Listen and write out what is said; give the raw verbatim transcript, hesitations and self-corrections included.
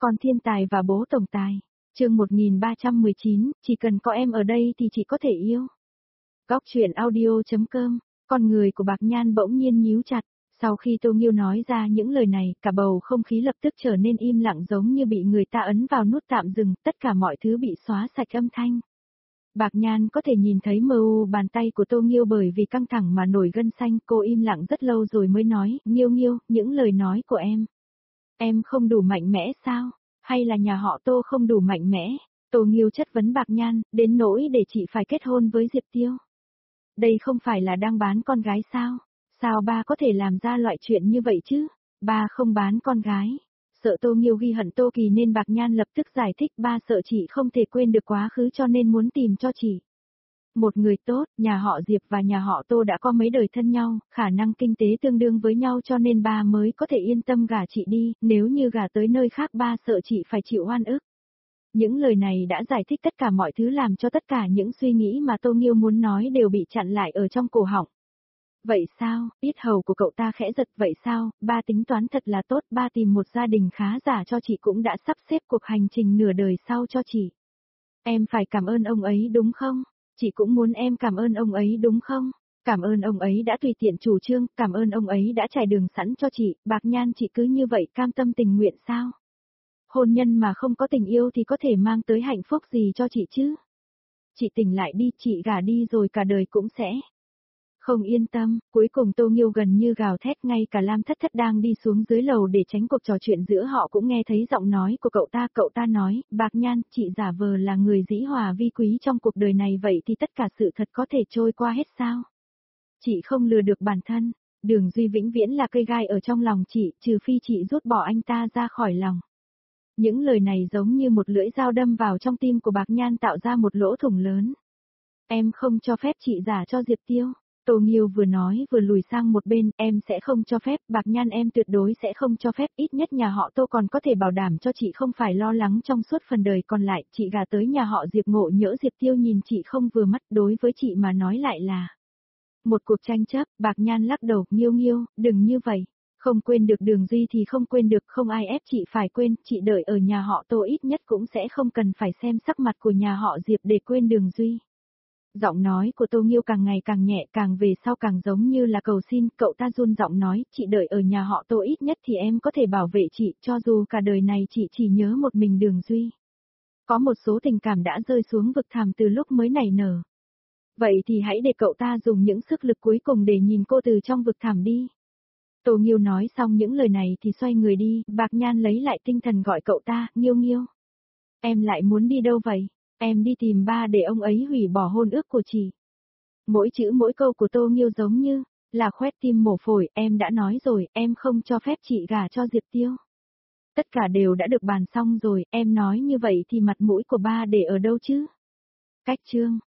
Con thiên tài và bố tổng tài. Chương một nghìn ba trăm mười chín, chỉ cần có em ở đây thì chị có thể yêu. Góc truyện audio.com, con người của Bạc Nhan bỗng nhiên nhíu chặt. Sau khi Tô Nghiêu nói ra những lời này, cả bầu không khí lập tức trở nên im lặng giống như bị người ta ấn vào nút tạm dừng, tất cả mọi thứ bị xóa sạch âm thanh. Bạc Nhan có thể nhìn thấy mờ u bàn tay của Tô Nghiêu bởi vì căng thẳng mà nổi gân xanh, cô im lặng rất lâu rồi mới nói, Nghiêu Nghiêu, những lời nói của em. Em không đủ mạnh mẽ sao? Hay là nhà họ Tô không đủ mạnh mẽ? Tô Nghiêu chất vấn Bạc Nhan, đến nỗi để chị phải kết hôn với Diệp Tiêu. Đây không phải là đang bán con gái sao? Sao ba có thể làm ra loại chuyện như vậy chứ? Ba không bán con gái. Sợ Tô Nghiêu ghi hận Tô Kỳ nên Bạc Nhan lập tức giải thích, ba sợ chị không thể quên được quá khứ cho nên muốn tìm cho chị một người tốt. Nhà họ Diệp và nhà họ Tô đã có mấy đời thân nhau, khả năng kinh tế tương đương với nhau cho nên ba mới có thể yên tâm gả chị đi, nếu như gả tới nơi khác ba sợ chị phải chịu oan ức. Những lời này đã giải thích tất cả mọi thứ, làm cho tất cả những suy nghĩ mà Tô Nghiêu muốn nói đều bị chặn lại ở trong cổ họng. Vậy sao? Yết hầu của cậu ta khẽ giật, vậy sao? Ba tính toán thật là tốt, ba tìm một gia đình khá giả cho chị, cũng đã sắp xếp cuộc hành trình nửa đời sau cho chị. Em phải cảm ơn ông ấy đúng không? Chị cũng muốn em cảm ơn ông ấy đúng không? Cảm ơn ông ấy đã tùy tiện chủ trương, cảm ơn ông ấy đã trải đường sẵn cho chị. Bạc Nhan, chị cứ như vậy cam tâm tình nguyện sao? Hôn nhân mà không có tình yêu thì có thể mang tới hạnh phúc gì cho chị chứ? Chị tỉnh lại đi, chị gả đi rồi cả đời cũng sẽ không yên tâm. Cuối cùng Tô Nghiêu gần như gào thét, ngay cả Lam Thất Thất đang đi xuống dưới lầu để tránh cuộc trò chuyện giữa họ cũng nghe thấy giọng nói của cậu ta. Cậu ta nói, Bạc Nhan, chị giả vờ là người dĩ hòa vi quý trong cuộc đời này, vậy thì tất cả sự thật có thể trôi qua hết sao? Chị không lừa được bản thân, Đường Duy vĩnh viễn là cây gai ở trong lòng chị, trừ phi chị rút bỏ anh ta ra khỏi lòng. Những lời này giống như một lưỡi dao đâm vào trong tim của Bạc Nhan, tạo ra một lỗ thủng lớn. Em không cho phép chị gả cho Diệp Tiêu. Tô Nghiêu vừa nói vừa lùi sang một bên, em sẽ không cho phép, Bạc Nhan em tuyệt đối sẽ không cho phép, ít nhất nhà họ Tô còn có thể bảo đảm cho chị không phải lo lắng trong suốt phần đời còn lại, chị gả tới nhà họ Diệp ngộ nhỡ Diệp Tiêu nhìn chị không vừa mắt, đối với chị mà nói lại là một cuộc tranh chấp. Bạc Nhan lắc đầu, Nghiêu Nghiêu, đừng như vậy, không quên được Đường Duy thì không quên được, không ai ép chị phải quên, chị đợi ở nhà họ Tô ít nhất cũng sẽ không cần phải xem sắc mặt của nhà họ Diệp để quên Đường Duy. Giọng nói của Tô Nghiêu càng ngày càng nhẹ, càng về sau càng giống như là cầu xin, cậu ta run giọng nói, chị đợi ở nhà họ Tô ít nhất thì em có thể bảo vệ chị, cho dù cả đời này chị chỉ nhớ một mình Đường Duy. Có một số tình cảm đã rơi xuống vực thẳm từ lúc mới nảy nở. Vậy thì hãy để cậu ta dùng những sức lực cuối cùng để nhìn cô từ trong vực thẳm đi. Tô Nghiêu nói xong những lời này thì xoay người đi, Bạc Nhan lấy lại tinh thần gọi cậu ta, Nghiêu Nghiêu. Em lại muốn đi đâu vậy? Em đi tìm ba để ông ấy hủy bỏ hôn ước của chị. Mỗi chữ mỗi câu của Tô Nghiêu giống như là khoét tim mổ phổi, em đã nói rồi, em không cho phép chị gả cho Diệp Tiêu. Tất cả đều đã được bàn xong rồi, em nói như vậy thì mặt mũi của ba để ở đâu chứ? Cách chương.